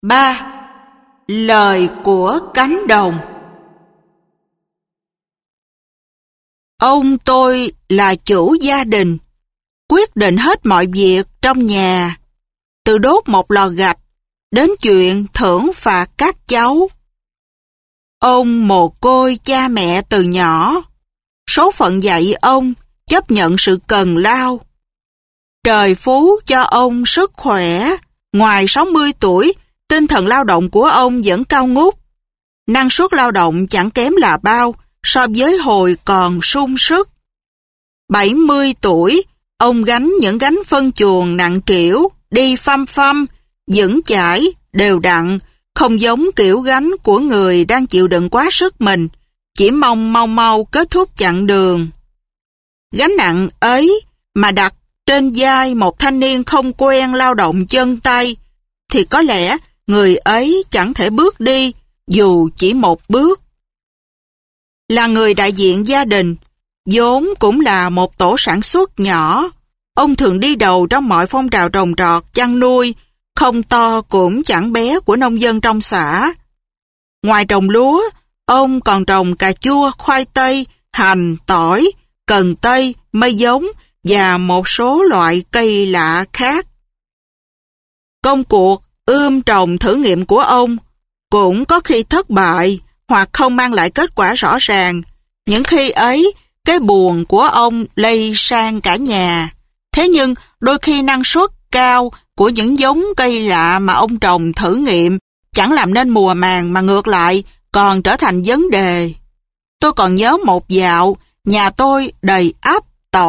3. Lời của cánh đồng. Ông tôi là chủ gia đình, quyết định hết mọi việc trong nhà, từ đốt một lò gạch đến chuyện thưởng phạt các cháu. Ông mồ côi cha mẹ từ nhỏ, số phận dạy ông chấp nhận sự cần lao. Trời phú cho ông sức khỏe, ngoài 60 tuổi, tinh thần lao động của ông vẫn cao ngút. Năng suất lao động chẳng kém là bao so với hồi còn sung sức. 70 tuổi, ông gánh những gánh phân chuồng nặng trĩu, đi phăm phăm, vững chãi, đều đặn, không giống kiểu gánh của người đang chịu đựng quá sức mình, chỉ mong mau kết thúc chặng đường. Gánh nặng ấy mà đặt trên vai một thanh niên không quen lao động chân tay, thì có lẽ người ấy chẳng thể bước đi, dù chỉ một bước. Là người đại diện gia đình, vốn cũng là một tổ sản xuất nhỏ, ông thường đi đầu trong mọi phong trào trồng trọt, chăn nuôi, không to cũng chẳng bé của nông dân trong xã. Ngoài trồng lúa, ông còn trồng cà chua, khoai tây, hành, tỏi, cần tây, mây giống và một số loại cây lạ khác. Công cuộc trồng thử nghiệm của ông cũng có khi thất bại hoặc không mang lại kết quả rõ ràng. Những khi ấy, cái buồn của ông lây sang cả nhà. Thế nhưng, đôi khi năng suất cao của những giống cây lạ mà ông trồng thử nghiệm chẳng làm nên mùa màng mà ngược lại còn trở thành vấn đề. Tôi còn nhớ một dạo, nhà tôi đầy ắp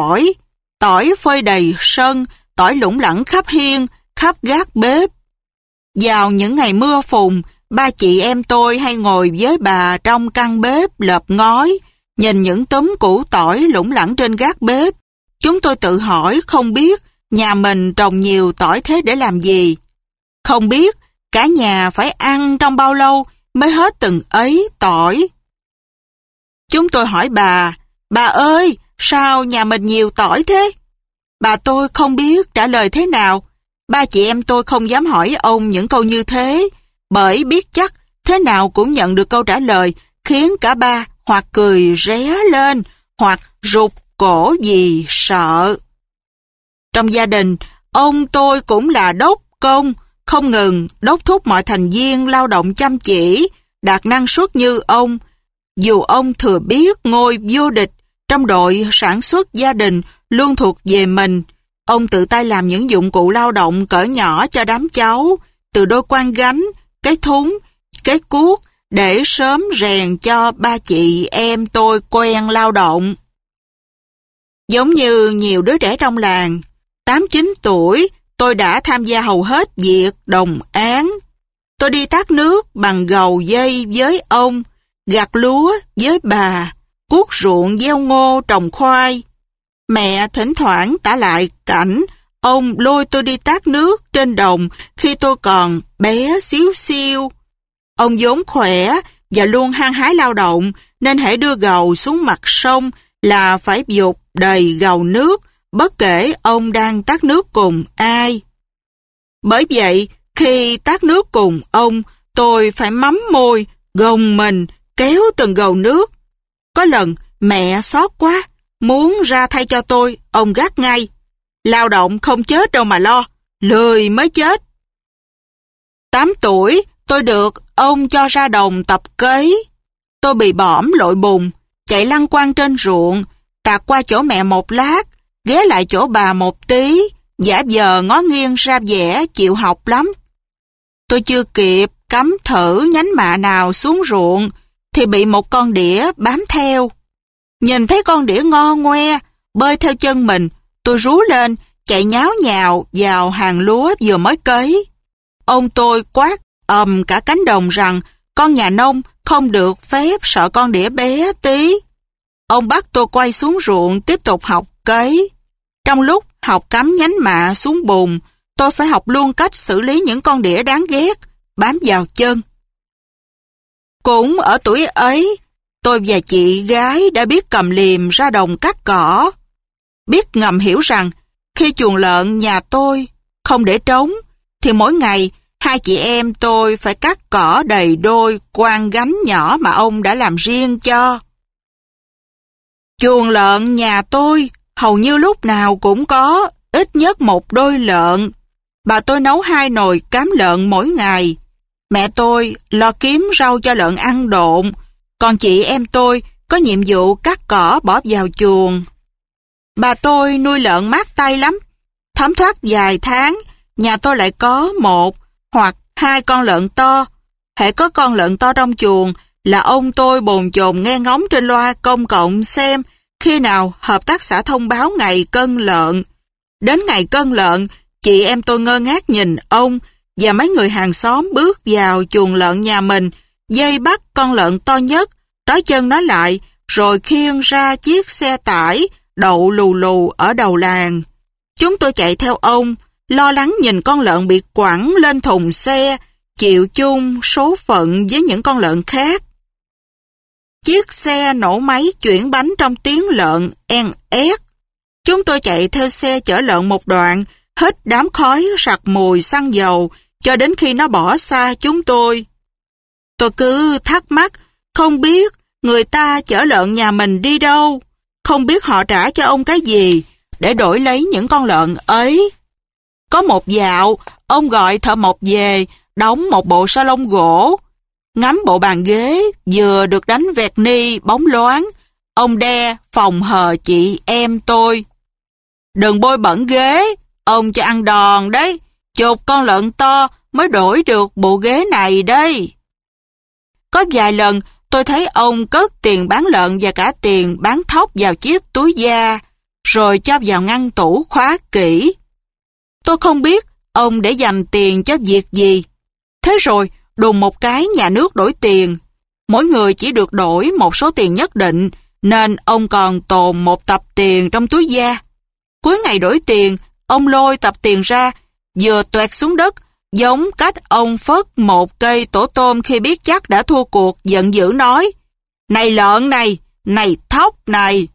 tỏi phơi đầy sân, tỏi lủng lẳng khắp hiên, khắp gác bếp. Vào những ngày mưa phùn, ba chị em tôi hay ngồi với bà trong căn bếp lợp ngói, nhìn những túm củ tỏi lủng lẳng trên gác bếp. Chúng tôi tự hỏi không biết nhà mình trồng nhiều tỏi thế để làm gì. Không biết cả nhà phải ăn trong bao lâu mới hết từng ấy tỏi. Chúng tôi hỏi bà ơi, sao nhà mình nhiều tỏi thế? Bà tôi không biết trả lời thế nào. Ba chị em tôi không dám hỏi ông những câu như thế, bởi biết chắc thế nào cũng nhận được câu trả lời khiến cả ba hoặc cười ré lên, hoặc rụt cổ vì sợ. Trong gia đình, ông tôi cũng là đốc công, không ngừng đốc thúc mọi thành viên lao động chăm chỉ, đạt năng suất như ông. Dù ông thừa biết ngôi vô địch trong đội sản xuất gia đình luôn thuộc về mình, ông tự tay làm những dụng cụ lao động cỡ nhỏ cho đám cháu, từ đôi quan gánh, cái thúng, cái cuốc, để sớm rèn cho ba chị em tôi quen lao động. Giống như nhiều đứa trẻ trong làng, 8-9 tuổi, tôi đã tham gia hầu hết việc đồng áng. Tôi đi tát nước bằng gầu dây với ông, gặt lúa với bà, cuốc ruộng gieo ngô trồng khoai. Mẹ thỉnh thoảng tả lại cảnh ông lôi tôi đi tát nước trên đồng khi tôi còn bé xíu xiu. Ông vốn khỏe và luôn hăng hái lao động, nên hễ đưa gầu xuống mặt sông là phải dục đầy gầu nước, bất kể ông đang tát nước cùng ai. Bởi vậy, khi tát nước cùng ông, tôi phải mắm môi, gồng mình, kéo từng gầu nước. Có lần mẹ xót quá, muốn ra thay cho tôi, ông gắt ngay: lao động không chết đâu mà lo, lười mới chết. 8 tuổi, tôi được ông cho ra đồng tập cấy. Tôi bị bõm lội bùn, chạy lăng quăng trên ruộng, tạt qua chỗ mẹ một lát, ghé lại chỗ bà một tí, giả vờ ngó nghiêng ra vẻ chịu học lắm. Tôi chưa kịp cắm thử nhánh mạ nào xuống ruộng, thì bị một con đĩa bám theo. Nhìn thấy con đĩa ngo ngoe, bơi theo chân mình, tôi rú lên, chạy nháo nhào vào hàng lúa vừa mới cấy. Ông tôi quát cả cánh đồng rằng con nhà nông không được phép sợ con đĩa bé tí. Ông bắt tôi quay xuống ruộng tiếp tục học cấy. Trong lúc học cắm nhánh mạ xuống bùn, tôi phải học luôn cách xử lý những con đĩa đáng ghét bám vào chân. Cũng ở tuổi ấy, tôi và chị gái đã biết cầm liềm ra đồng cắt cỏ. Biết ngầm hiểu rằng khi chuồng lợn nhà tôi không để trống, thì mỗi ngày Hai chị em tôi phải cắt cỏ đầy đôi quan gánh nhỏ mà ông đã làm riêng cho. Chuồng lợn nhà tôi hầu như lúc nào cũng có ít nhất một đôi lợn. Bà tôi nấu 2 nồi cám lợn mỗi ngày. Mẹ tôi lo kiếm rau cho lợn ăn độn, còn chị em tôi có nhiệm vụ cắt cỏ bỏ vào chuồng. Bà tôi nuôi lợn mát tay lắm. Thấm thoát vài tháng, nhà tôi lại có 1 hoặc 2 con lợn to. Hễ có con lợn to trong chuồng là ông tôi bồn chồn nghe ngóng trên loa công cộng xem khi nào hợp tác xã thông báo ngày cân lợn. Đến ngày cân lợn, chị em tôi ngơ ngác nhìn ông và mấy người hàng xóm bước vào chuồng lợn nhà mình, dây bắt con lợn to nhất, trói chân nó lại, rồi khiêng ra chiếc xe tải đậu lù lù ở đầu làng. Chúng tôi chạy theo ông, lo lắng nhìn con lợn bị quẳng lên thùng xe, chịu chung số phận với những con lợn khác. Chiếc xe nổ máy chuyển bánh trong tiếng lợn en ét. Chúng tôi chạy theo xe chở lợn một đoạn, hít đám khói sặc mùi xăng dầu, cho đến khi nó bỏ xa chúng tôi. Tôi cứ thắc mắc, không biết người ta chở lợn nhà mình đi đâu, không biết họ trả cho ông cái gì để đổi lấy những con lợn ấy. Có một dạo, ông gọi thợ mộc về, đóng một bộ salon gỗ. Ngắm bộ bàn ghế vừa được đánh vẹt ni bóng loáng, ông đe phòng hờ chị em tôi. Đừng bôi bẩn ghế, ông cho ăn đòn đấy, chục con lợn to mới đổi được bộ ghế này đây. Có vài lần tôi thấy ông cất tiền bán lợn và cả tiền bán thóc vào chiếc túi da, rồi cho vào ngăn tủ khóa kỹ. Tôi không biết ông để dành tiền cho việc gì. Thế rồi, đùng một cái nhà nước đổi tiền. Mỗi người chỉ được đổi một số tiền nhất định, nên ông còn tồn một tập tiền trong túi da. Cuối ngày đổi tiền, ông lôi tập tiền ra, vừa toẹt xuống đất, giống cách ông phất một cây tổ tôm khi biết chắc đã thua cuộc, giận dữ nói: "Này lợn này, này thóc này."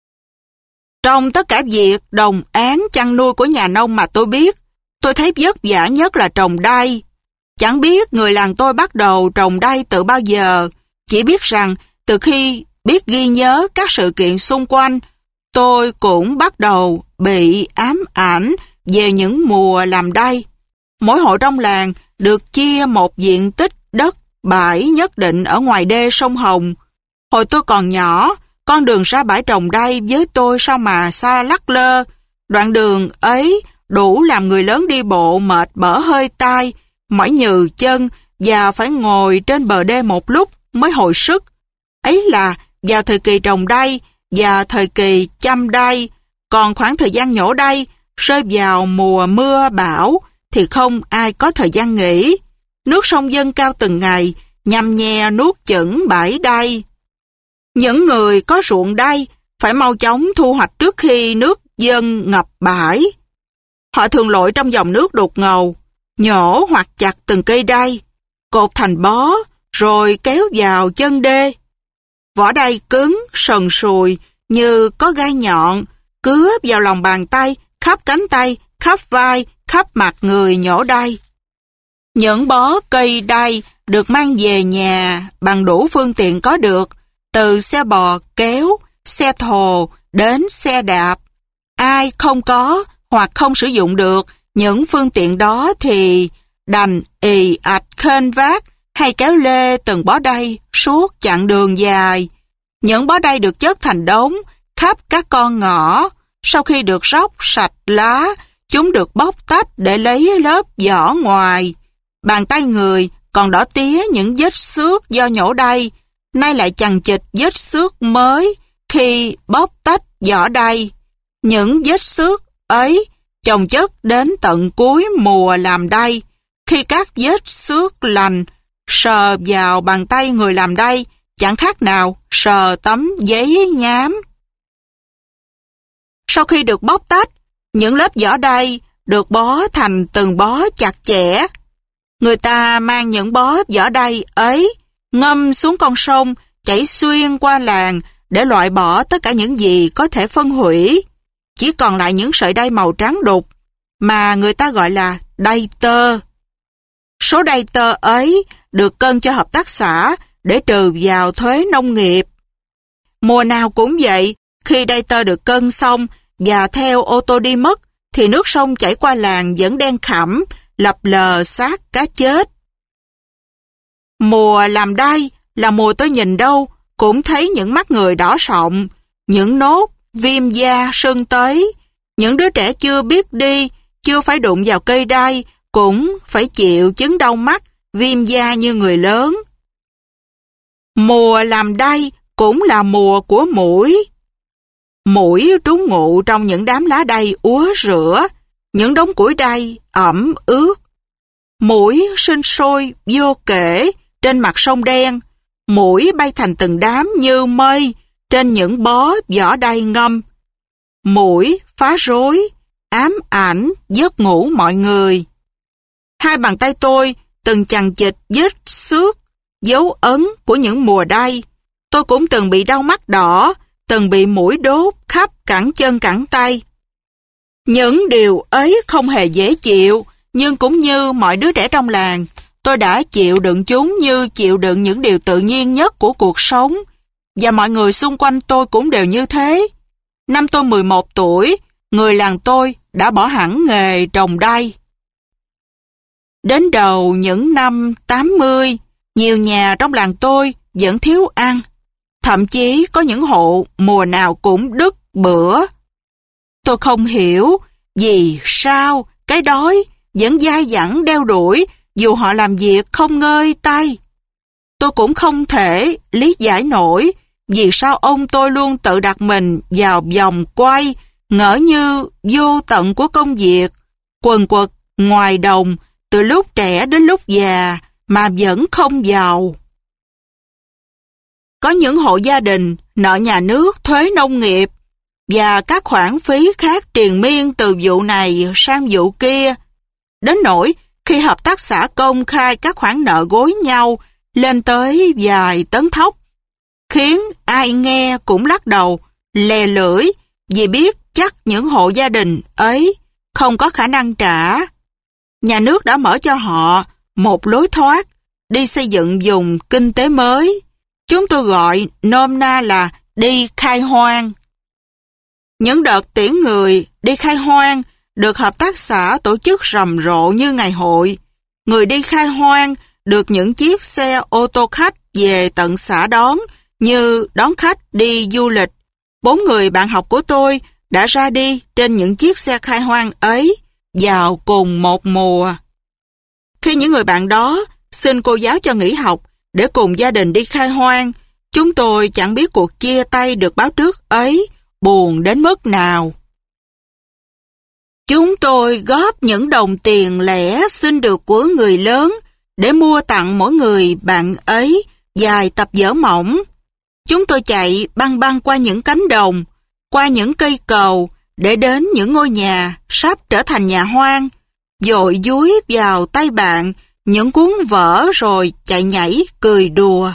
Trong tất cả việc đồng áng chăn nuôi của nhà nông mà tôi biết, tôi thấy vất vả nhất là trồng đay. Chẳng biết người làng tôi bắt đầu trồng đay từ bao giờ, chỉ biết rằng từ khi biết ghi nhớ các sự kiện xung quanh, tôi cũng bắt đầu bị ám ảnh về những mùa làm đay. Mỗi hộ trong làng được chia một diện tích đất bãi nhất định ở ngoài đê sông Hồng. Hồi tôi còn nhỏ, con đường ra bãi trồng đay với tôi sao mà xa lắc lơ. Đoạn đường ấy đủ làm người lớn đi bộ mệt bở hơi tai, mỏi nhừ chân và phải ngồi trên bờ đê một lúc mới hồi sức. Ấy là vào thời kỳ trồng đay và thời kỳ chăm đay, còn khoảng thời gian nhổ đay rơi vào mùa mưa bão thì không ai có thời gian nghỉ. Nước sông dâng cao từng ngày, nhằm nhè nuốt chửng bãi đay. Những người có ruộng đay phải mau chóng thu hoạch trước khi nước dâng ngập bãi. Họ thường lội trong dòng nước đục ngầu, nhổ hoặc chặt từng cây đay, cột thành bó, rồi kéo vào chân đê. Vỏ đay cứng, sần sùi như có gai nhọn, cứa vào lòng bàn tay, khắp cánh tay, khắp vai, khắp mặt người nhổ đay. Những bó cây đay được mang về nhà bằng đủ phương tiện có được, từ xe bò kéo, xe thồ đến xe đạp. Ai không có hoặc không sử dụng được những phương tiện đó thì đành ì ạch khênh vác hay kéo lê từng bó đay suốt chặng đường dài. Những bó đay được chất thành đống khắp các con ngõ. Sau khi được róc sạch lá, chúng được bóc tách để lấy lớp vỏ ngoài. Bàn tay người còn đỏ tía những vết xước do nhổ đay, nay lại chằng chịt vết xước mới khi bóc tách vỏ đay. Những vết xước ấy chồng chất đến tận cuối mùa làm đay. Khi các vết xước lành, sờ vào bàn tay người làm đay chẳng khác nào sờ tấm giấy nhám. Sau khi được bóc tách, những lớp vỏ đay được bó thành từng bó chặt chẽ. Người ta mang những bó vỏ đay ấy ngâm xuống con sông chảy xuyên qua làng để loại bỏ tất cả những gì có thể phân hủy. Chỉ còn lại những sợi đay màu trắng đục mà người ta gọi là đay tơ. Số đầy tơ ấy được cân cho hợp tác xã để trừ vào thuế nông nghiệp. Mùa nào cũng vậy, khi đầy tơ được cân xong và theo ô tô đi mất, thì nước sông chảy qua làng vẫn đen khẳm, lập lờ xác cá chết. Mùa làm đay là mùa tôi nhìn đâu cũng thấy những mắt người đỏ sọng, những nốt, viêm da, sưng tấy. Những đứa trẻ chưa biết đi, chưa phải đụng vào cây đay, cũng phải chịu chứng đau mắt, viêm da như người lớn. Mùa làm đay cũng là mùa của muỗi. Muỗi trú ngụ trong những đám lá đay úa rửa, những đống củi đay ẩm ướt. Muỗi sinh sôi vô kể trên mặt sông đen. Muỗi bay thành từng đám như mây trên những bó vỏ đay ngâm. Muỗi phá rối, ám ảnh giấc ngủ mọi người. Hai bàn tay tôi từng chằng chịt vết xước, dấu ấn của những mùa đay. Tôi cũng từng bị đau mắt đỏ, từng bị muỗi đốt khắp cẳng chân cẳng tay. Những điều ấy không hề dễ chịu, nhưng cũng như mọi đứa trẻ trong làng, tôi đã chịu đựng chúng như chịu đựng những điều tự nhiên nhất của cuộc sống. Và mọi người xung quanh tôi cũng đều như thế. Năm tôi 11 tuổi, người làng tôi đã bỏ hẳn nghề trồng đay. Đến đầu những năm 80, nhiều nhà trong làng tôi vẫn thiếu ăn. Thậm chí có những hộ mùa nào cũng đứt bữa. Tôi không hiểu vì sao cái đói vẫn dai dẳng đeo đuổi dù họ làm việc không ngơi tay. Tôi cũng không thể lý giải nổi vì sao ông tôi luôn tự đặt mình vào vòng quay ngỡ như vô tận của công việc, quần quật ngoài đồng từ lúc trẻ đến lúc già mà vẫn không giàu. Có những hộ gia đình nợ nhà nước thuế nông nghiệp và các khoản phí khác triền miên từ vụ này sang vụ kia. Đến nỗi khi hợp tác xã công khai các khoản nợ gối nhau lên tới vài tấn thóc, khiến ai nghe cũng lắc đầu, lè lưỡi vì biết chắc những hộ gia đình ấy không có khả năng trả. Nhà nước đã mở cho họ một lối thoát đi xây dựng vùng kinh tế mới. Chúng tôi gọi nôm na là đi khai hoang. Những đợt tiễn người đi khai hoang được hợp tác xã tổ chức rầm rộ như ngày hội. Người đi khai hoang được những chiếc xe ô tô khách về tận xã đón như đón khách đi du lịch. 4 người bạn học của tôi đã ra đi trên những chiếc xe khai hoang ấy vào cùng một mùa. Khi những người bạn đó xin cô giáo cho nghỉ học để cùng gia đình đi khai hoang, chúng tôi chẳng biết cuộc chia tay được báo trước ấy buồn đến mức nào. Chúng tôi góp những đồng tiền lẻ xin được của người lớn để mua tặng mỗi người bạn ấy vài tập vở mỏng. Chúng tôi chạy băng băng qua những cánh đồng, qua những cây cầu để đến những ngôi nhà sắp trở thành nhà hoang, vội dúi vào tay bạn những cuốn vở rồi chạy nhảy cười đùa.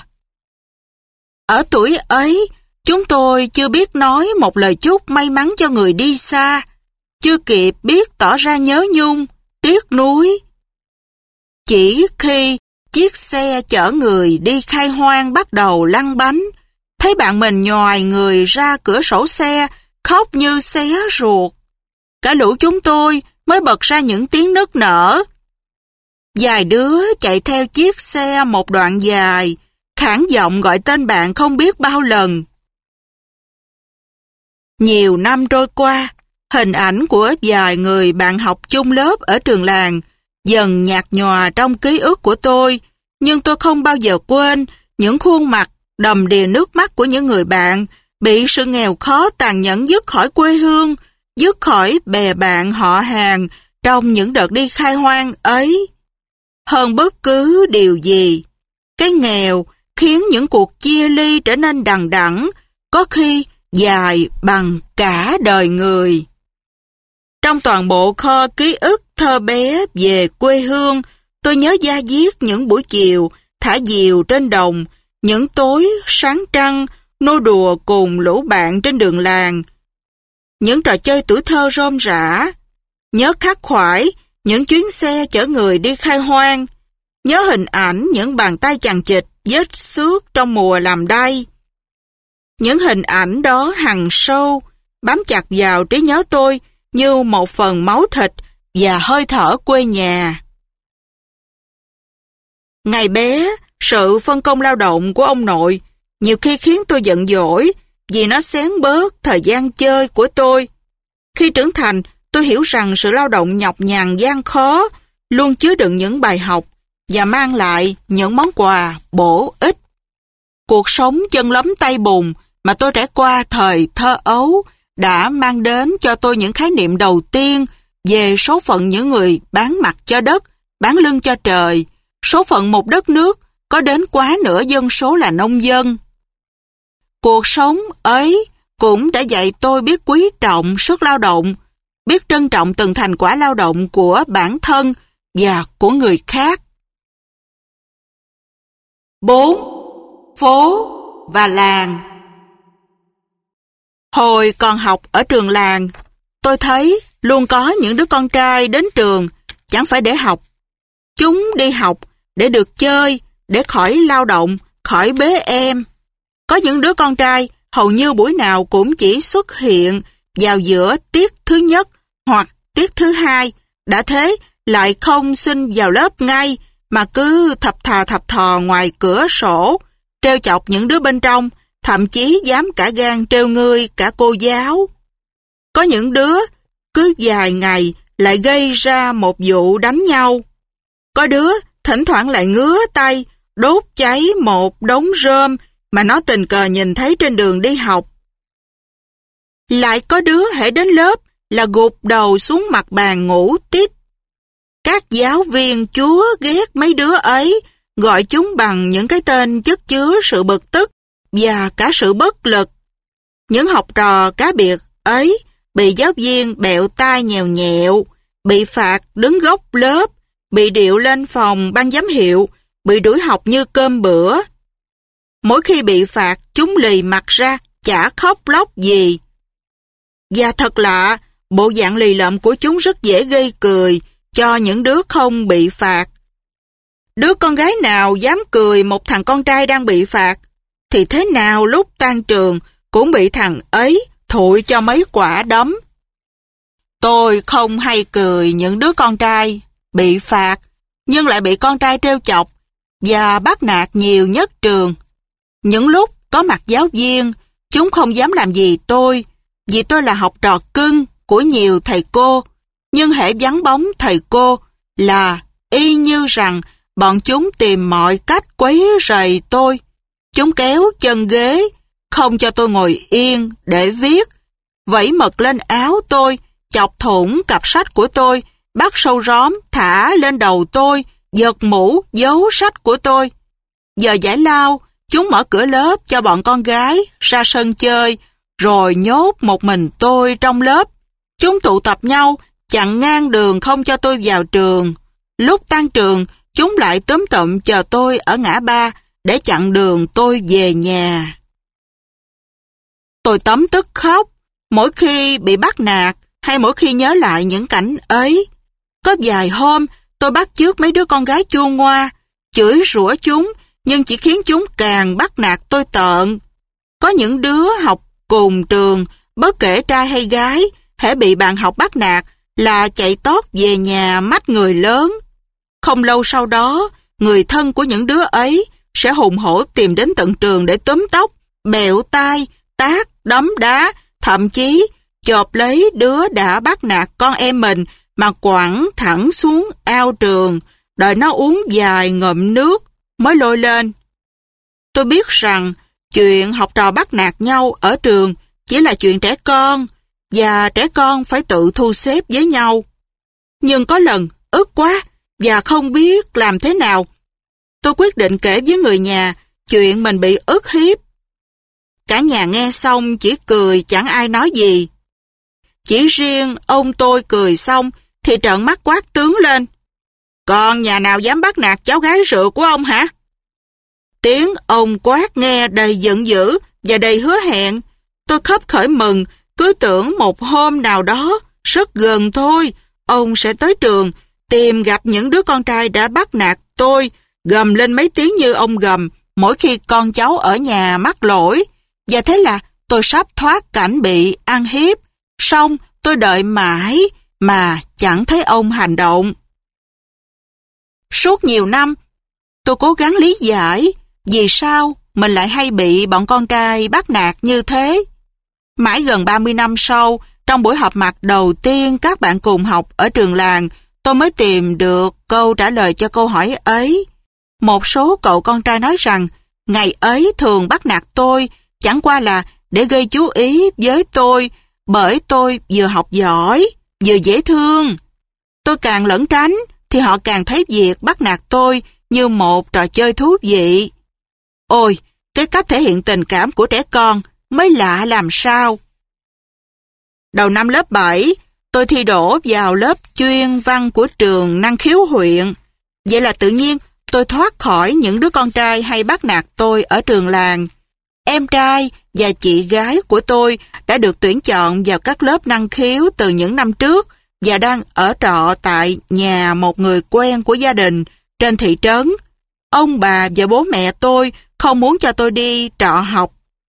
Ở tuổi ấy, chúng tôi chưa biết nói một lời chúc may mắn cho người đi xa, chưa kịp biết tỏ ra nhớ nhung, tiếc nuối. Chỉ khi chiếc xe chở người đi khai hoang bắt đầu lăn bánh, thấy bạn mình nhoài người ra cửa sổ xe, khóc như xé ruột. Cả lũ chúng tôi mới bật ra những tiếng nức nở. Vài đứa chạy theo chiếc xe một đoạn dài, khản giọng gọi tên bạn không biết bao lần. Nhiều năm trôi qua, hình ảnh của vài người bạn học chung lớp ở trường làng dần nhạt nhòa trong ký ức của tôi, nhưng tôi không bao giờ quên những khuôn mặt đầm đìa nước mắt của những người bạn bị sự nghèo khó tàn nhẫn dứt khỏi quê hương, dứt khỏi bè bạn họ hàng trong những đợt đi khai hoang ấy. Hơn bất cứ điều gì, cái nghèo khiến những cuộc chia ly trở nên đằng đẵng, có khi dài bằng cả đời người. Trong toàn bộ kho ký ức thơ bé về quê hương, tôi nhớ da diết những buổi chiều thả diều trên đồng, những tối sáng trăng nô đùa cùng lũ bạn trên đường làng, những trò chơi tuổi thơ rôm rả. Nhớ khắc khoải những chuyến xe chở người đi khai hoang, Nhớ hình ảnh những bàn tay chằng chịt, vết xước trong mùa làm đay. Những hình ảnh đó hằn sâu, bám chặt vào trí nhớ tôi như một phần máu thịt và hơi thở quê nhà. Ngày bé, sự phân công lao động của ông nội nhiều khi khiến tôi giận dỗi vì nó xén bớt thời gian chơi của tôi. Khi trưởng thành, tôi hiểu rằng sự lao động nhọc nhằn gian khó luôn chứa đựng những bài học và mang lại những món quà bổ ích. Cuộc sống chân lấm tay bùn mà tôi trải qua thời thơ ấu đã mang đến cho tôi những khái niệm đầu tiên về số phận những người bán mặt cho đất, bán lưng cho trời, số phận một đất nước có đến quá nửa dân số là nông dân. Cuộc sống ấy cũng đã dạy tôi biết quý trọng sức lao động, biết trân trọng từng thành quả lao động của bản thân và của người khác. 4. Phố và làng. Hồi còn học ở trường làng, tôi thấy luôn có những đứa con trai đến trường chẳng phải để học. Chúng đi học để được chơi, để khỏi lao động, khỏi bế em. Có những đứa con trai hầu như buổi nào cũng chỉ xuất hiện vào giữa tiết thứ nhất hoặc tiết thứ hai, đã thế lại không xin vào lớp ngay mà cứ thập thò ngoài cửa sổ, trêu chọc những đứa bên trong, thậm chí dám cả gan trêu ngươi cả cô giáo. Có những đứa cứ vài ngày lại gây ra một vụ đánh nhau. Có đứa thỉnh thoảng lại ngứa tay, đốt cháy một đống rơm mà nó tình cờ nhìn thấy trên đường đi học. Lại có đứa hễ đến lớp là gục đầu xuống mặt bàn ngủ tít. Các giáo viên chúa ghét mấy đứa ấy, gọi chúng bằng những cái tên chất chứa sự bực tức và cả sự bất lực. Những học trò cá biệt ấy bị giáo viên bẹo tai nhèo nhẹo, bị phạt đứng góc lớp, bị điệu lên phòng ban giám hiệu, bị đuổi học như cơm bữa. Mỗi khi bị phạt, chúng lì mặt ra, chả khóc lóc gì. Và thật lạ, bộ dạng lì lợm của chúng rất dễ gây cười cho những đứa không bị phạt. Đứa con gái nào dám cười một thằng con trai đang bị phạt, thì thế nào lúc tan trường cũng bị thằng ấy thụi cho mấy quả đấm. Tôi không hay cười những đứa con trai bị phạt, nhưng lại bị con trai trêu chọc và bắt nạt nhiều nhất trường. Những lúc có mặt giáo viên, chúng không dám làm gì tôi, vì tôi là học trò cưng của nhiều thầy cô, nhưng hễ vắng bóng thầy cô là y như rằng bọn chúng tìm mọi cách quấy rầy tôi. Chúng kéo chân ghế, không cho tôi ngồi yên để viết, vẫy mực lên áo tôi, chọc thủng cặp sách của tôi, bắt sâu róm thả lên đầu tôi, giật mũ giấu sách của tôi. Giờ giải lao, chúng mở cửa lớp cho bọn con gái ra sân chơi, rồi nhốt một mình tôi trong lớp. Chúng tụ tập nhau, chặn ngang đường không cho tôi vào trường. Lúc tan trường, chúng lại túm tụm chờ tôi ở ngã ba để chặn đường tôi về nhà. Tôi tấm tức khóc mỗi khi bị bắt nạt hay mỗi khi nhớ lại những cảnh ấy. Có vài hôm tôi bắt chước mấy đứa con gái chua ngoa, chửi rủa chúng, nhưng chỉ khiến chúng càng bắt nạt tôi tợn. Có những đứa học cùng trường, bất kể trai hay gái, hễ bị bạn học bắt nạt là chạy tót về nhà mách người lớn. Không lâu sau đó, người thân của những đứa ấy sẽ hùng hổ tìm đến tận trường để túm tóc, bẹo tai, tát, đấm đá, thậm chí chộp lấy đứa đã bắt nạt con em mình mà quẳng thẳng xuống ao trường, đợi nó uống vài ngụm nước mới lôi lên. Tôi biết rằng chuyện học trò bắt nạt nhau ở trường chỉ là chuyện trẻ con, và trẻ con phải tự thu xếp với nhau. Nhưng có lần ức quá và không biết làm thế nào, tôi quyết định kể với người nhà chuyện mình bị ức hiếp. Cả nhà nghe xong chỉ cười, chẳng ai nói gì. Chỉ riêng ông tôi cười xong thì trợn mắt quát tướng lên: "Còn nhà nào dám bắt nạt cháu gái rượu của ông hả?" Tiếng ông quát nghe đầy giận dữ và đầy hứa hẹn. Tôi khấp khởi mừng, cứ tưởng một hôm nào đó rất gần thôi, ông sẽ tới trường tìm gặp những đứa con trai đã bắt nạt tôi, gầm lên mấy tiếng như ông gầm mỗi khi con cháu ở nhà mắc lỗi. Và thế là tôi sắp thoát cảnh bị ăn hiếp. Xong tôi đợi mãi mà chẳng thấy ông hành động. Suốt nhiều năm, tôi cố gắng lý giải vì sao mình lại hay bị bọn con trai bắt nạt như thế. Mãi gần 30 năm sau, trong buổi họp mặt đầu tiên các bạn cùng học ở trường làng, tôi mới tìm được câu trả lời cho câu hỏi ấy. Một số cậu con trai nói rằng ngày ấy thường bắt nạt tôi chẳng qua là để gây chú ý với tôi, bởi tôi vừa học giỏi, vừa dễ thương. Tôi càng lẩn tránh thì họ càng thấy việc bắt nạt tôi như một trò chơi thú vị. Ôi, cái cách thể hiện tình cảm của trẻ con mới lạ làm sao. Đầu năm lớp 7, tôi thi đỗ vào lớp chuyên văn của trường năng khiếu huyện. Vậy là tự nhiên tôi thoát khỏi những đứa con trai hay bắt nạt tôi ở trường làng. Em trai và chị gái của tôi đã được tuyển chọn vào các lớp năng khiếu từ những năm trước và đang ở trọ tại nhà một người quen của gia đình trên thị trấn. Ông bà và bố mẹ tôi không muốn cho tôi đi trọ học.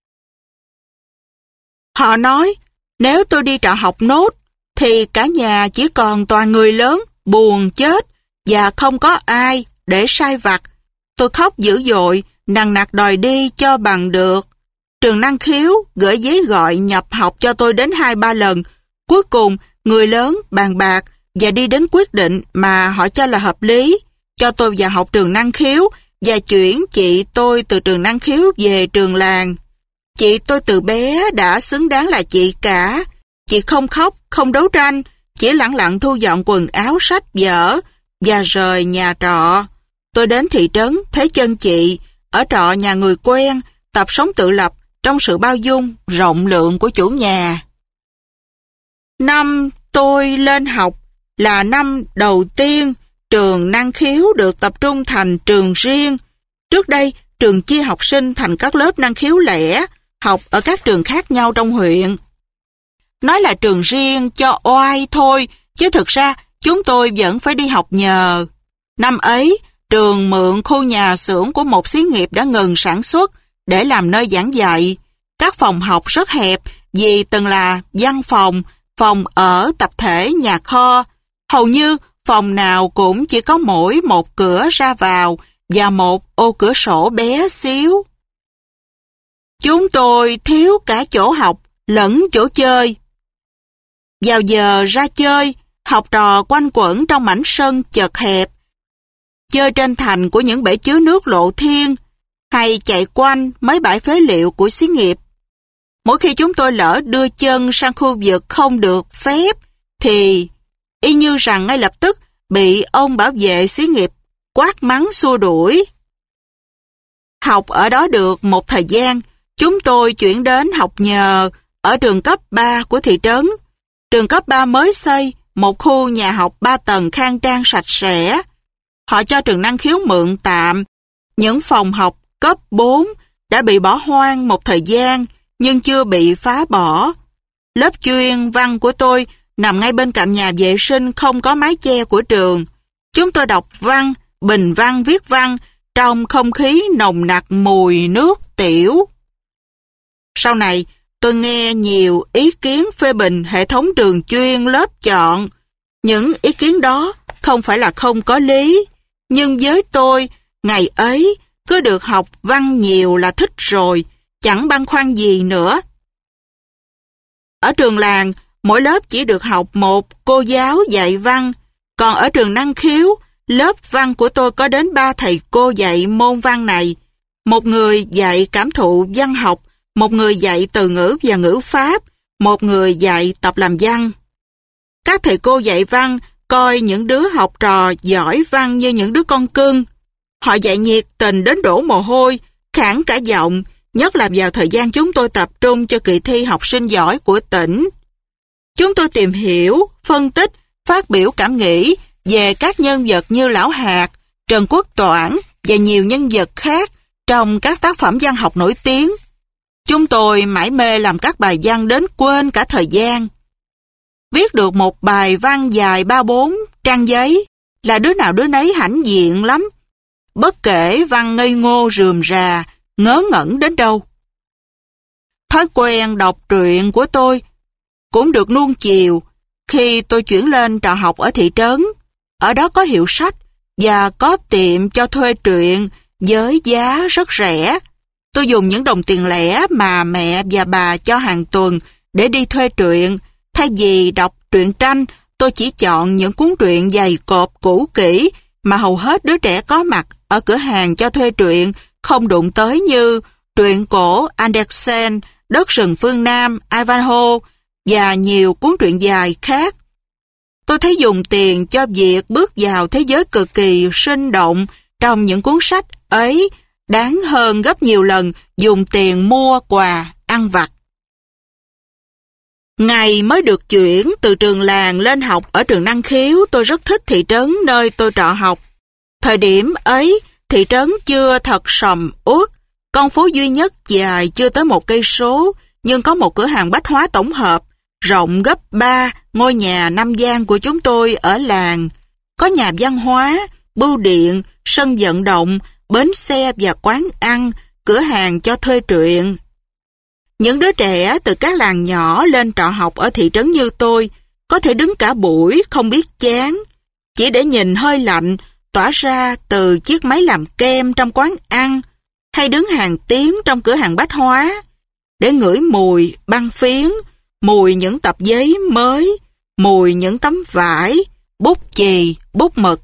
Họ nói nếu tôi đi trọ học nốt thì cả nhà chỉ còn toàn người lớn, buồn chết và không có ai để sai vặt. Tôi khóc dữ dội, nằng nặc đòi đi cho bằng được. Trường năng khiếu gửi giấy gọi nhập học cho tôi đến 2-3 lần. Cuối cùng, người lớn bàn bạc và đi đến quyết định mà họ cho là hợp lý, cho tôi vào học trường năng khiếu và chuyển chị tôi từ trường năng khiếu về trường làng. Chị tôi từ bé đã xứng đáng là chị cả. Chị không khóc, không đấu tranh, chỉ lặng lặng thu dọn quần áo, sách vở và rời nhà trọ. Tôi đến thị trấn thấy chân chị, ở trọ nhà người quen, tập sống tự lập trong sự bao dung, rộng lượng của chủ nhà. Năm tôi lên học là năm đầu tiên trường năng khiếu được tập trung thành trường riêng. Trước đây, trường chia học sinh thành các lớp năng khiếu lẻ, học ở các trường khác nhau trong huyện. Nói là trường riêng cho oai thôi, chứ thực ra chúng tôi vẫn phải đi học nhờ. Năm ấy, trường mượn khu nhà xưởng của một xí nghiệp đã ngừng sản xuất để làm nơi giảng dạy. Các phòng học rất hẹp vì từng là văn phòng, phòng ở tập thể, nhà kho. Hầu như phòng nào cũng chỉ có mỗi một cửa ra vào và một ô cửa sổ bé xíu. Chúng tôi thiếu cả chỗ học lẫn chỗ chơi. Vào giờ ra chơi, học trò quanh quẩn trong mảnh sân chật hẹp, chơi trên thành của những bể chứa nước lộ thiên, hay chạy quanh mấy bãi phế liệu của xí nghiệp. Mỗi khi chúng tôi lỡ đưa chân sang khu vực không được phép, thì y như rằng ngay lập tức bị ông bảo vệ xí nghiệp quát mắng xua đuổi. Học ở đó được một thời gian, chúng tôi chuyển đến học nhờ ở trường cấp 3 của thị trấn. Trường cấp 3 mới xây một khu nhà học 3 tầng khang trang sạch sẽ. Họ cho trường năng khiếu mượn tạm. Những phòng học cấp 4 đã bị bỏ hoang một thời gian nhưng chưa bị phá bỏ. Lớp chuyên văn của tôi nằm ngay bên cạnh nhà vệ sinh không có mái che của trường. Chúng tôi đọc văn, bình văn, viết văn trong không khí nồng nặc mùi nước tiểu. Sau này, tôi nghe nhiều ý kiến phê bình hệ thống trường chuyên lớp chọn. Những ý kiến đó không phải là không có lý, nhưng với tôi, ngày ấy cứ được học văn nhiều là thích rồi, chẳng băn khoăn gì nữa. Ở trường làng, mỗi lớp chỉ được học một cô giáo dạy văn, còn ở trường năng khiếu, lớp văn của tôi có đến 3 thầy cô dạy môn văn này. Một người dạy cảm thụ văn học, một người dạy từ ngữ và ngữ pháp, một người dạy tập làm văn. Các thầy cô dạy văn coi những đứa học trò giỏi văn như những đứa con cưng. Họ dạy nhiệt tình đến đổ mồ hôi, khản cả giọng, nhất là vào thời gian chúng tôi tập trung cho kỳ thi học sinh giỏi của tỉnh. Chúng tôi tìm hiểu, phân tích, phát biểu cảm nghĩ về các nhân vật như Lão Hạt, Trần Quốc Toản và nhiều nhân vật khác trong các tác phẩm văn học nổi tiếng. Chúng tôi mải mê làm các bài văn đến quên cả thời gian. Viết được một bài văn dài 3-4 trang giấy là đứa nào đứa nấy hãnh diện lắm. bất kể văn ngây ngô rườm rà, ngớ ngẩn đến đâu. Thói quen đọc truyện của tôi cũng được nuông chiều khi tôi chuyển lên trọ học ở thị trấn. Ở đó có hiệu sách và có tiệm cho thuê truyện với giá rất rẻ. Tôi dùng những đồng tiền lẻ mà mẹ và bà cho hàng tuần để đi thuê truyện. Thay vì đọc truyện tranh, tôi chỉ chọn những cuốn truyện dày cộp cũ kỹ mà hầu hết đứa trẻ có mặt ở cửa hàng cho thuê truyện không đụng tới, như truyện cổ Andersen, Đất rừng phương Nam, Ivanhoe và nhiều cuốn truyện dài khác. Tôi thấy dùng tiền cho việc bước vào thế giới cực kỳ sinh động trong những cuốn sách ấy đáng hơn gấp nhiều lần dùng tiền mua quà ăn vặt. Ngày mới được chuyển từ trường làng lên học ở trường năng khiếu, tôi rất thích thị trấn nơi tôi trọ học. Thời điểm ấy, thị trấn chưa thật sầm uất, con phố duy nhất dài chưa tới 1 cây số, nhưng có một cửa hàng bách hóa tổng hợp rộng gấp 3 ngôi nhà 5 gian của chúng tôi ở làng. Có nhà văn hóa, bưu điện, sân vận động, bến xe và quán ăn, cửa hàng cho thuê truyện. Những đứa trẻ từ các làng nhỏ lên trọ học ở thị trấn như tôi có thể đứng cả buổi không biết chán, chỉ để nhìn hơi lạnh tỏa ra từ chiếc máy làm kem trong quán ăn, hay đứng hàng tiếng trong cửa hàng bách hóa để ngửi mùi băng phiến, mùi những tập giấy mới, mùi những tấm vải, bút chì, bút mực.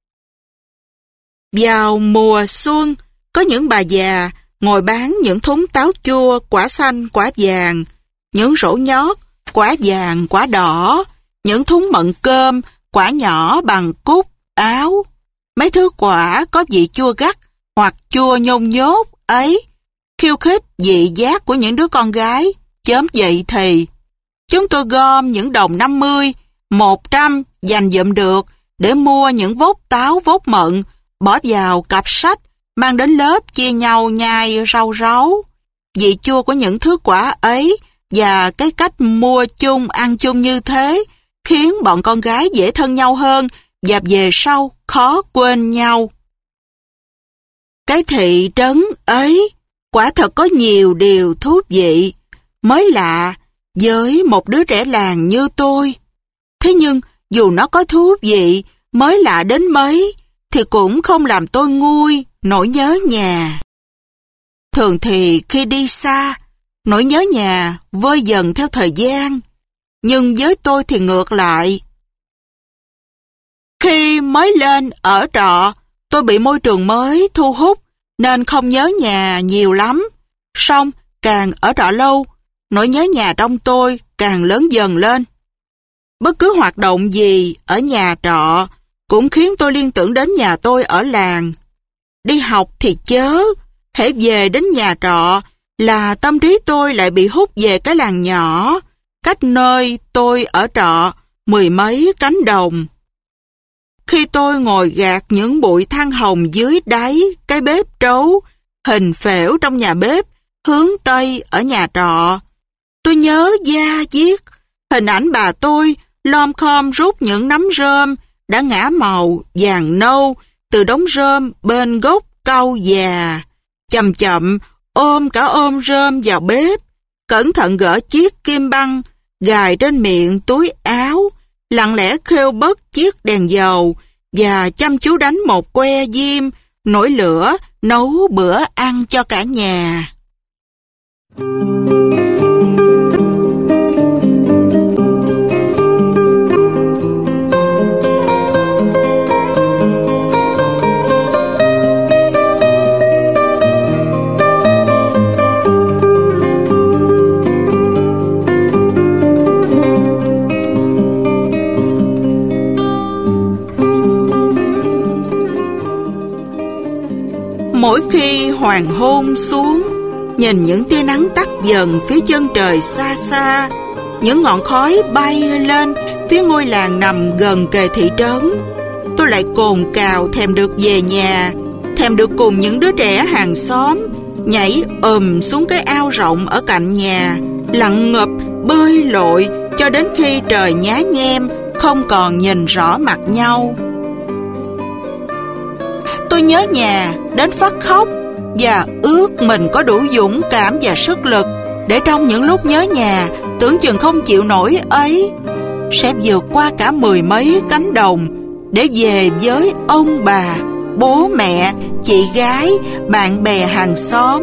Vào mùa xuân, có những bà già ngồi bán những thúng táo chua, quả xanh, quả vàng, những rổ nhót, quả vàng, quả đỏ, những thúng mận cơm, quả nhỏ bằng cúc, áo. Mấy thứ quả có vị chua gắt hoặc chua nhông nhốt ấy khiêu khích vị giác của những đứa con gái chớm dậy thì. Chúng tôi gom những đồng 50, 100 dành dụm được để mua những vốt táo, vốt mận, bỏ vào cặp sách, mang đến lớp chia nhau nhai rau ráu. Vị chua của những thứ quả ấy và cái cách mua chung, ăn chung như thế khiến bọn con gái dễ thân nhau hơn và về sau khó quên nhau. Cái thị trấn ấy quả thật có nhiều điều thú vị, mới lạ với một đứa trẻ làng như tôi. Thế nhưng dù nó có thú vị, mới lạ đến mấy, thì cũng không làm tôi nguôi nỗi nhớ nhà. Thường thì khi đi xa, nỗi nhớ nhà vơi dần theo thời gian, nhưng với tôi thì ngược lại. Khi mới lên ở trọ, tôi bị môi trường mới thu hút nên không nhớ nhà nhiều lắm. Song càng ở trọ lâu, nỗi nhớ nhà trong tôi càng lớn dần lên. Bất cứ hoạt động gì ở nhà trọ cũng khiến tôi liên tưởng đến nhà tôi ở làng. Đi học thì chớ, hễ về đến nhà trọ là tâm trí tôi lại bị hút về cái làng nhỏ, cách nơi tôi ở trọ 10 mấy cánh đồng. Khi tôi ngồi gạt những bụi than hồng dưới đáy cái bếp trấu, hình phễu trong nhà bếp, hướng Tây ở nhà trọ, tôi nhớ da diết hình ảnh bà tôi lom khom rút những nắm rơm đã ngã màu vàng nâu từ đống rơm bên gốc cau già, chậm chậm ôm cả ôm rơm vào bếp, cẩn thận gỡ chiếc kim băng gài trên miệng túi áo, lặng lẽ khêu bớt chiếc đèn dầu và chăm chú đánh một que diêm, nổi lửa nấu bữa ăn cho cả nhà. Mỗi khi hoàng hôn xuống, nhìn những tia nắng tắt dần phía chân trời xa xa, những ngọn khói bay lên phía ngôi làng nằm gần kề thị trấn, tôi lại cồn cào thèm được về nhà, thèm được cùng những đứa trẻ hàng xóm nhảy xuống cái ao rộng ở cạnh nhà, lặn ngập bơi lội cho đến khi trời nhá nhem, không còn nhìn rõ mặt nhau. Tôi nhớ nhà đến phát khóc và ước mình có đủ dũng cảm và sức lực để trong những lúc nhớ nhà tưởng chừng không chịu nổi ấy sẽ vượt qua cả 10 mấy cánh đồng để về với ông bà, bố mẹ, chị gái, bạn bè hàng xóm.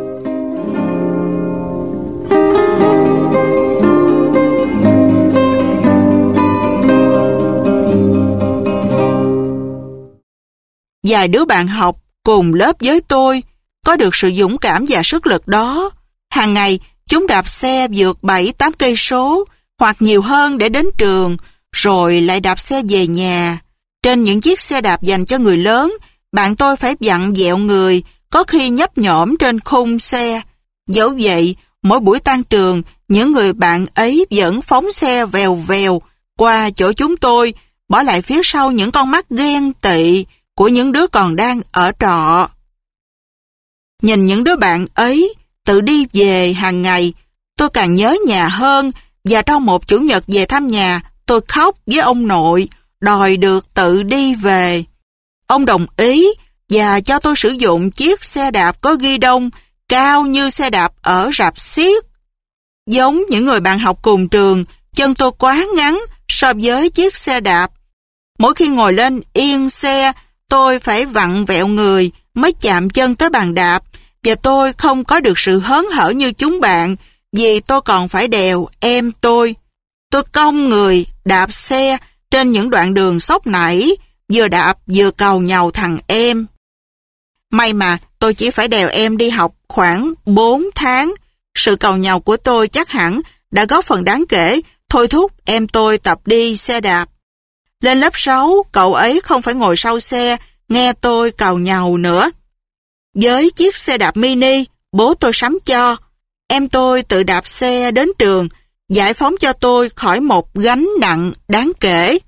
Vài đứa bạn học cùng lớp với tôi có được sự dũng cảm và sức lực đó. Hàng ngày chúng đạp xe vượt 7-8 cây số hoặc nhiều hơn để đến trường, rồi lại đạp xe về nhà. Trên những chiếc xe đạp dành cho người lớn, bạn tôi phải vặn vẹo người, có khi nhấp nhổm trên khung xe. Dẫu vậy, mỗi buổi tan trường, những người bạn ấy vẫn phóng xe vèo vèo qua chỗ chúng tôi, bỏ lại phía sau những con mắt ghen tị của những đứa còn đang ở trọ. Nhìn những đứa bạn ấy tự đi về hàng ngày, tôi càng nhớ nhà hơn, và trong một chủ nhật về thăm nhà, tôi khóc với ông nội, đòi được tự đi về. Ông đồng ý và cho tôi sử dụng chiếc xe đạp có ghi đông cao như xe đạp ở rạp xiếc. Giống những người bạn học cùng trường, chân tôi quá ngắn so với chiếc xe đạp. Mỗi khi ngồi lên yên xe, tôi phải vặn vẹo người mới chạm chân tới bàn đạp, và tôi không có được sự hớn hở như chúng bạn vì tôi còn phải đèo em tôi. Tôi cong người đạp xe trên những đoạn đường xóc nảy, vừa đạp vừa càu nhàu thằng em. May mà tôi chỉ phải đèo em đi học khoảng 4 tháng. Sự càu nhàu của tôi chắc hẳn đã góp phần đáng kể thôi thúc em tôi tập đi xe đạp. Lên lớp 6, cậu ấy không phải ngồi sau xe nghe tôi càu nhàu nữa. Với chiếc xe đạp mini bố tôi sắm cho, em tôi tự đạp xe đến trường, giải phóng cho tôi khỏi một gánh nặng đáng kể.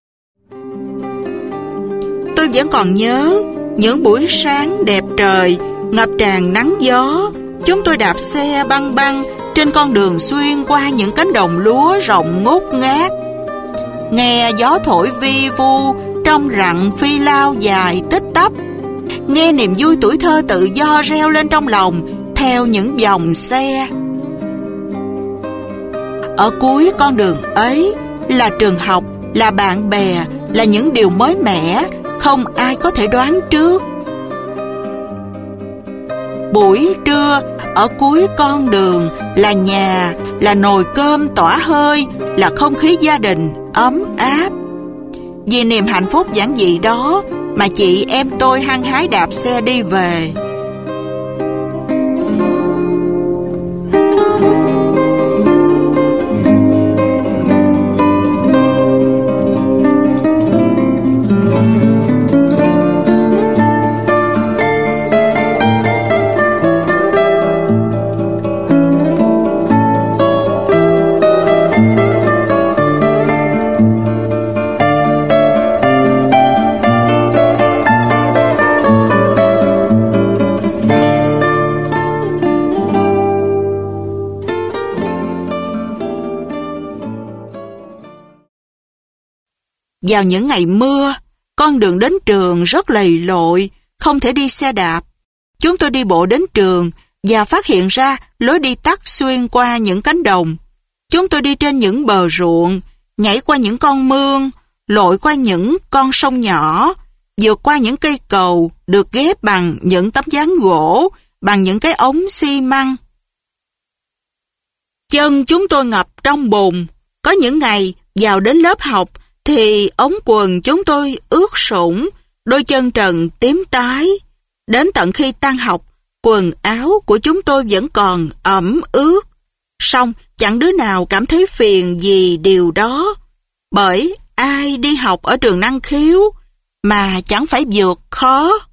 Tôi vẫn còn nhớ những buổi sáng đẹp trời, ngập tràn nắng gió, chúng tôi đạp xe băng băng trên con đường xuyên qua những cánh đồng lúa rộng ngút ngát. Nghe gió thổi vi vu trong rặng phi lao dài tích tắp, nghe niềm vui tuổi thơ tự do reo lên trong lòng theo những dòng xe. Ở cuối con đường ấy là trường học, là bạn bè, là những điều mới mẻ, không ai có thể đoán trước. Buổi trưa, ở cuối con đường là nhà, là nồi cơm tỏa hơi, là không khí gia đình ấm áp. Vì niềm hạnh phúc giản dị đó mà chị em tôi hăng hái đạp xe đi về. Vào những ngày mưa, con đường đến trường rất lầy lội, không thể đi xe đạp. Chúng tôi đi bộ đến trường và phát hiện ra lối đi tắt xuyên qua những cánh đồng. Chúng tôi đi trên những bờ ruộng, nhảy qua những con mương, lội qua những con sông nhỏ, vượt qua những cây cầu được ghép bằng những tấm ván gỗ, bằng những cái ống xi măng. Chân chúng tôi ngập trong bùn. Có những ngày vào đến lớp học thì ống quần chúng tôi ướt sũng, đôi chân trần tím tái. Đến tận khi tan học, quần áo của chúng tôi vẫn còn ẩm ướt. Song chẳng đứa nào cảm thấy phiền vì điều đó, bởi ai đi học ở trường năng khiếu mà chẳng phải vượt khó.